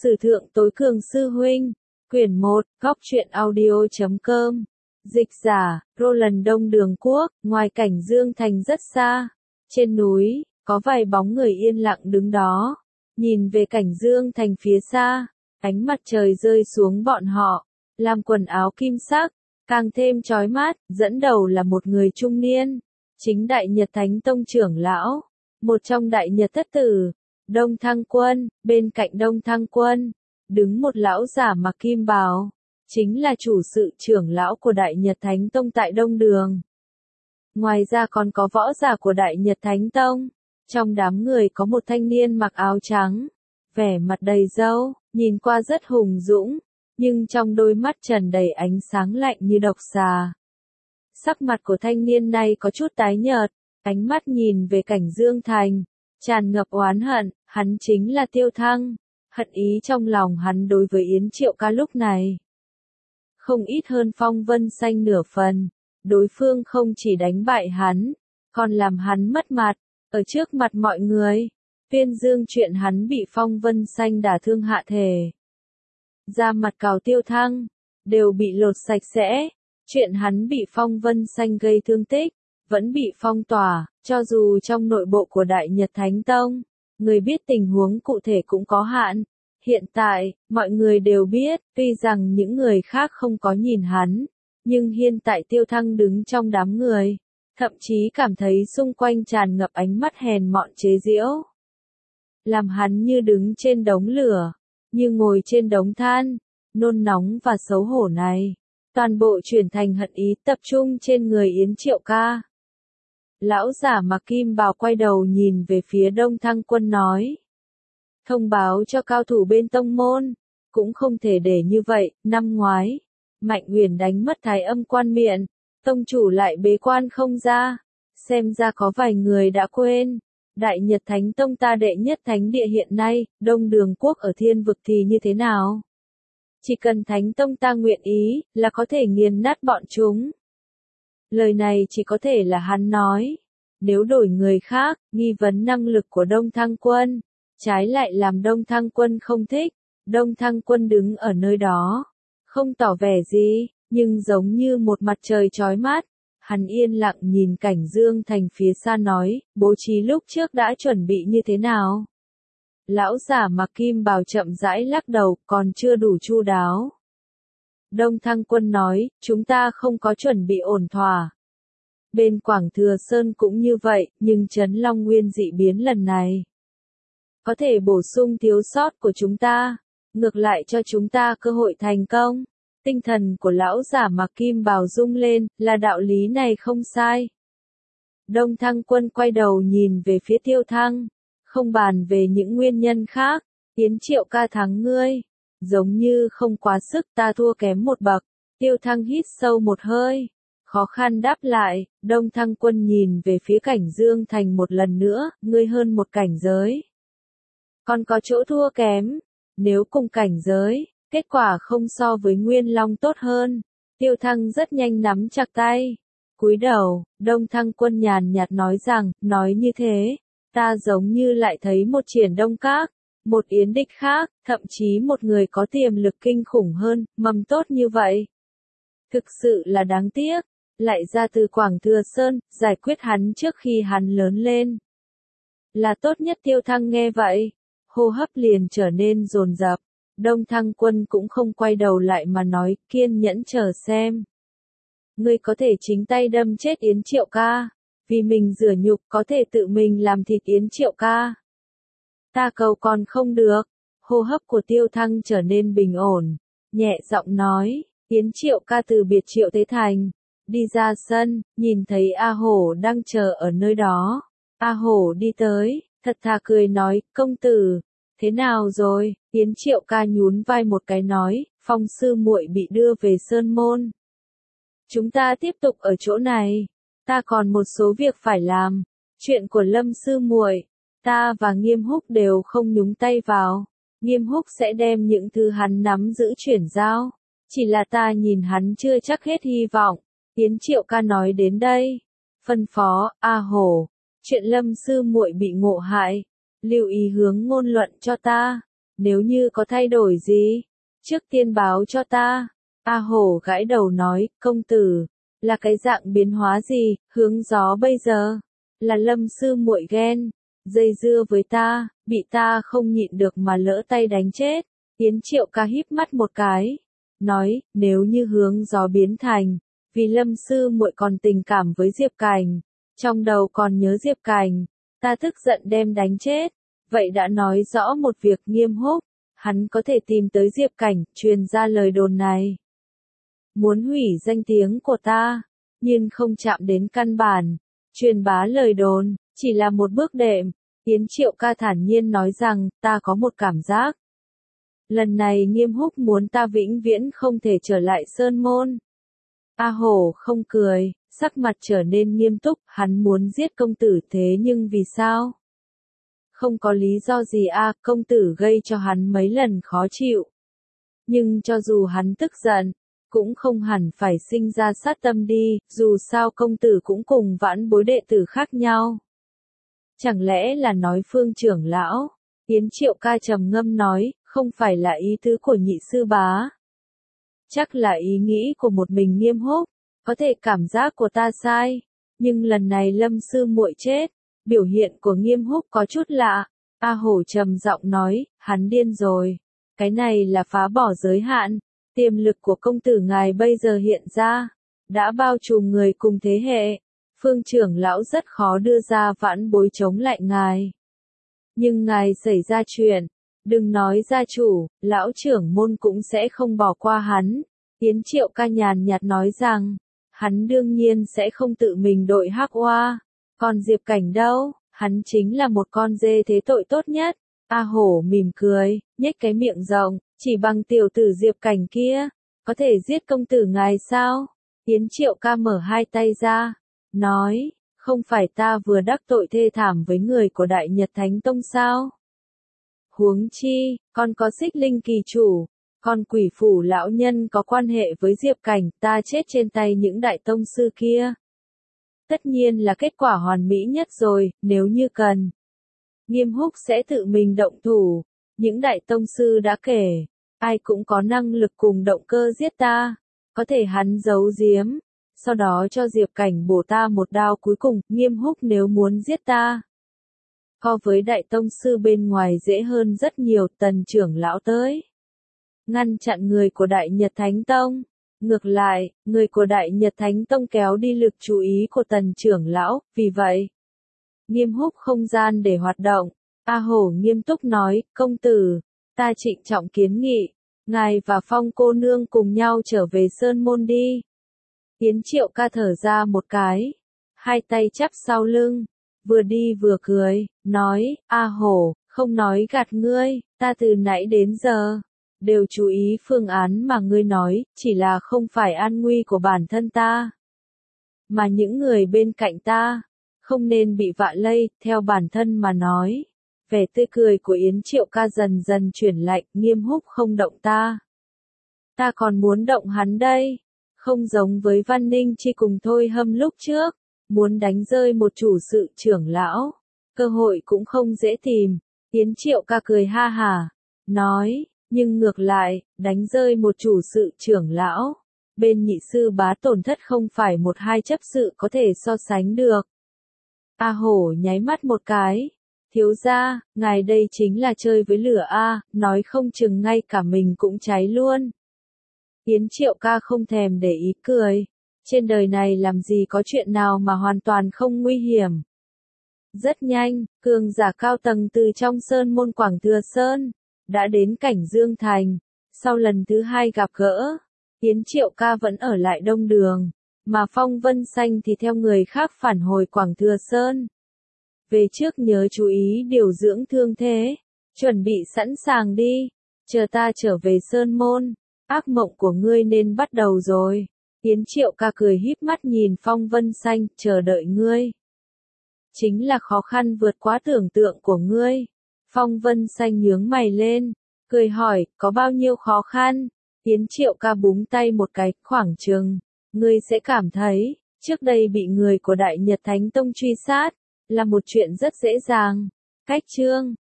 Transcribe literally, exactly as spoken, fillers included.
Sử thượng tối cường sư huynh, quyển một, góc truyện audio chấm com. Dịch giả, Roland Đông Đường Quốc, ngoài cảnh Dương Thành rất xa. Trên núi, có vài bóng người yên lặng đứng đó. Nhìn về cảnh Dương Thành phía xa, ánh mặt trời rơi xuống bọn họ, làm quần áo kim sắc, càng thêm chói mắt, dẫn đầu là một người trung niên. Chính Đại Nhật Thánh Tông trưởng lão, một trong Đại Nhật Thất Tử, Đông Thăng Quân. Bên cạnh Đông Thăng Quân, đứng một lão giả mặc kim bào, chính là chủ sự trưởng lão của Đại Nhật Thánh Tông tại Đông Đường. Ngoài ra còn có võ giả của Đại Nhật Thánh Tông. Trong đám người có một thanh niên mặc áo trắng, vẻ mặt đầy râu, nhìn qua rất hùng dũng, nhưng trong đôi mắt tràn đầy ánh sáng lạnh như độc xà. Sắc mặt của thanh niên này có chút tái nhợt, ánh mắt nhìn về cảnh Dương Thành, tràn ngập oán hận. Hắn chính là Tiêu Thăng. Hận ý trong lòng hắn đối với Yến Triệu Ca lúc này không ít hơn Phong Vân Xanh nửa phần. Đối phương không chỉ đánh bại hắn, còn làm hắn mất mặt, ở trước mặt mọi người, tuyên dương chuyện hắn bị Phong Vân Xanh đả thương hạ thể. Da mặt cào Tiêu Thăng, đều bị lột sạch sẽ. Chuyện hắn bị Phong Vân Xanh gây thương tích, vẫn bị phong tỏa, cho dù trong nội bộ của Đại Nhật Thánh Tông, người biết tình huống cụ thể cũng có hạn. Hiện tại, mọi người đều biết, tuy rằng những người khác không có nhìn hắn, nhưng hiện tại Tiêu Thăng đứng trong đám người, thậm chí cảm thấy xung quanh tràn ngập ánh mắt hèn mọn chế giễu. Làm hắn như đứng trên đống lửa, như ngồi trên đống than, nôn nóng và xấu hổ này. Toàn bộ chuyển thành hận ý tập trung trên người Yến Triệu Ca. Lão giả mặc kim bào quay đầu nhìn về phía Đông Thăng Quân nói. Thông báo cho cao thủ bên tông môn, cũng không thể để như vậy. Năm ngoái, Mạnh Uyển đánh mất Thái Âm Quan Miện, tông chủ lại bế quan không ra. Xem ra có vài người đã quên. Đại Nhật Thánh Tông ta đệ nhất thánh địa hiện nay, Đông Đường Quốc ở thiên vực thì như thế nào? Chỉ cần Thánh Tông ta nguyện ý, là có thể nghiền nát bọn chúng. Lời này chỉ có thể là hắn nói. Nếu đổi người khác, nghi vấn năng lực của Đông Thăng Quân, trái lại làm Đông Thăng Quân không thích. Đông Thăng Quân đứng ở nơi đó, không tỏ vẻ gì, nhưng giống như một mặt trời chói mắt. Hắn yên lặng nhìn cảnh Dương Thành phía xa nói, bố trí lúc trước đã chuẩn bị như thế nào? Lão giả mặc kim bào chậm rãi lắc đầu, còn chưa đủ chu đáo. Đông Thăng Quân nói, chúng ta không có chuẩn bị ổn thỏa. Bên Quảng Thừa Sơn cũng như vậy, nhưng Trấn Long Nguyên dị biến lần này có thể bổ sung thiếu sót của chúng ta, ngược lại cho chúng ta cơ hội thành công. Tinh thần của lão giả mặc kim bào rung lên, là đạo lý này không sai. Đông Thăng Quân quay đầu nhìn về phía Tiêu Thăng, không bàn về những nguyên nhân khác. Yến Triệu Ca thắng ngươi, giống như không quá sức, ta thua kém một bậc. Tiêu Thăng hít sâu một hơi, khó khăn đáp lại. Đông Thăng Quân nhìn về phía cảnh Dương Thành một lần nữa, ngươi hơn một cảnh giới, còn có chỗ thua kém. Nếu cùng cảnh giới, kết quả không so với Nguyên Long tốt hơn. Tiêu Thăng rất nhanh nắm chặt tay, cúi đầu. Đông Thăng Quân nhàn nhạt nói rằng, nói như thế, ta giống như lại thấy một Triển Đông Các, một Yến Địch khác, thậm chí một người có tiềm lực kinh khủng hơn, mầm tốt như vậy. Thực sự là đáng tiếc, lại ra từ Quảng Thừa Sơn, giải quyết hắn trước khi hắn lớn lên là tốt nhất. Tiêu Thăng nghe vậy, hô hấp liền trở nên dồn dập. Đông Thăng Quân cũng không quay đầu lại mà nói, kiên nhẫn chờ xem. Ngươi có thể chính tay đâm chết Yến Triệu Ca, vì mình rửa nhục có thể tự mình làm thịt Yến Triệu Ca. Ta cầu còn không được. Hô hấp của Tiêu Thăng trở nên bình ổn, nhẹ giọng nói, Yến Triệu Ca từ biệt Triệu Thế Thành, đi ra sân, nhìn thấy A Hổ đang chờ ở nơi đó. A Hổ đi tới, thật thà cười nói, công tử, thế nào rồi? Yến Triệu Ca nhún vai một cái nói, Phong sư muội bị đưa về Sơn Môn. Chúng ta tiếp tục ở chỗ này, ta còn một số việc phải làm. Chuyện của Lâm sư muội, ta và Nghiêm Húc đều không nhúng tay vào. Nghiêm Húc sẽ đem những thứ hắn nắm giữ chuyển giao. Chỉ là ta nhìn hắn chưa chắc hết hy vọng. Yến Triệu Ca nói đến đây, phân phó, A Hổ, chuyện Lâm sư muội bị ngộ hại, lưu ý hướng ngôn luận cho ta. nếu như có thay đổi gì, trước tiên báo cho ta. A Hổ gãi đầu nói, công tử, là cái dạng biến hóa gì, hướng gió bây giờ, là Lâm sư muội ghen, dây dưa với ta, bị ta không nhịn được mà lỡ tay đánh chết. Yến Triệu Ca híp mắt một cái, nói, nếu như hướng gió biến thành, vì Lâm sư muội còn tình cảm với Diệp Cảnh, trong đầu còn nhớ Diệp Cảnh, ta tức giận đem đánh chết, vậy đã nói rõ một việc. Nghiêm Húc, hắn có thể tìm tới Diệp Cảnh, truyền ra lời đồn này. Muốn hủy danh tiếng của ta, nhưng không chạm đến căn bản, truyền bá lời đồn, chỉ là một bước đệm. Yến Triệu Ca thản nhiên nói rằng, ta có một cảm giác. Lần này Nghiêm Húc muốn ta vĩnh viễn không thể trở lại Sơn Môn. A Hổ không cười, sắc mặt trở nên nghiêm túc, hắn muốn giết công tử thế nhưng vì sao? Không có lý do gì a, à, công tử gây cho hắn mấy lần khó chịu. Nhưng cho dù hắn tức giận, cũng không hẳn phải sinh ra sát tâm đi, dù sao công tử cũng cùng vãn bối đệ tử khác nhau. Chẳng lẽ là nói Phương trưởng lão? Yến Triệu Ca trầm ngâm nói, không phải là ý tứ của nhị sư bá. Chắc là ý nghĩ của một mình Nghiêm Húc, có thể cảm giác của ta sai, nhưng lần này Lâm sư muội chết, biểu hiện của Nghiêm Húc có chút lạ. A Hổ trầm giọng nói, hắn điên rồi, cái này là phá bỏ giới hạn, tiềm lực của công tử ngài bây giờ hiện ra, đã bao trùm người cùng thế hệ, Phương trưởng lão rất khó đưa ra vãn bối chống lại ngài. Nhưng ngài xảy ra chuyện, đừng nói gia chủ, lão trưởng môn cũng sẽ không bỏ qua hắn. Yến Triệu Ca nhàn nhạt nói rằng, hắn đương nhiên sẽ không tự mình đội hắc oa, còn Diệp Cảnh đâu, hắn chính là một con dê thế tội tốt nhất. A Hổ mỉm cười, nhếch cái miệng rộng, chỉ bằng tiểu tử Diệp Cảnh kia, có thể giết công tử ngài sao? Yến Triệu Ca mở hai tay ra, nói, không phải ta vừa đắc tội thê thảm với người của Đại Nhật Thánh Tông sao? Huống chi, còn có Xích Linh kỳ chủ, còn Quỷ Phủ lão nhân có quan hệ với Diệp Cảnh, ta chết trên tay những đại tông sư kia. Tất nhiên là kết quả hoàn mỹ nhất rồi, nếu như cần. Nghiêm Húc sẽ tự mình động thủ, những đại tông sư đã kể, ai cũng có năng lực cùng động cơ giết ta, có thể hắn giấu giếm, sau đó cho Diệp Cảnh bổ ta một đao cuối cùng. Nghiêm Húc nếu muốn giết ta, so với đại tông sư bên ngoài dễ hơn rất nhiều. Tần trưởng lão tới ngăn chặn người của Đại Nhật Thánh Tông, ngược lại, người của Đại Nhật Thánh Tông kéo đi lực chú ý của tần trưởng lão, vì vậy, Nghiêm Húc không gian để hoạt động. A Hổ nghiêm túc nói, công tử, ta trịnh trọng kiến nghị, ngài và Phong cô nương cùng nhau trở về Sơn Môn đi. Yến Triệu Ca thở ra một cái, hai tay chắp sau lưng, vừa đi vừa cười, nói, A Hổ, không nói gạt ngươi, ta từ nãy đến giờ, đều chú ý phương án mà ngươi nói, chỉ là không phải an nguy của bản thân ta, mà những người bên cạnh ta, không nên bị vạ lây. Theo bản thân mà nói. Vẻ tươi cười của Yến Triệu Ca dần dần chuyển lạnh. Nghiêm Húc không động ta, ta còn muốn động hắn đây. Không giống với Văn Ninh Chi cùng Thôi Hâm lúc trước, muốn đánh rơi một chủ sự trưởng lão, cơ hội cũng không dễ tìm. Yến Triệu Ca cười ha hả, nói, nhưng ngược lại, đánh rơi một chủ sự trưởng lão, bên nhị sư bá tổn thất không phải một hai chấp sự có thể so sánh được. A Hổ nháy mắt một cái, thiếu gia, ngài đây chính là chơi với lửa a, nói không chừng ngay cả mình cũng cháy luôn. Yến Triệu Ca không thèm để ý cười, trên đời này làm gì có chuyện nào mà hoàn toàn không nguy hiểm. Rất nhanh, cường giả cao tầng từ trong Sơn Môn Quảng Thừa Sơn, đã đến cảnh Dương Thành. Sau lần thứ hai gặp gỡ, Yến Triệu Ca vẫn ở lại Đông Đường, mà Phong Vân Xanh thì theo người khác phản hồi Quảng Thừa Sơn. Về trước nhớ chú ý điều dưỡng thương thế, chuẩn bị sẵn sàng đi, chờ ta trở về Sơn Môn, ác mộng của ngươi nên bắt đầu rồi. Yến Triệu Ca cười híp mắt nhìn Phong Vân Xanh, chờ đợi ngươi. Chính là khó khăn vượt quá tưởng tượng của ngươi. Phong Vân Xanh nhướng mày lên, cười hỏi, có bao nhiêu khó khăn? Yến Triệu Ca búng tay một cái, khoảng chừng, ngươi sẽ cảm thấy, trước đây bị người của Đại Nhật Thánh Tông truy sát, là một chuyện rất dễ dàng. Cách chương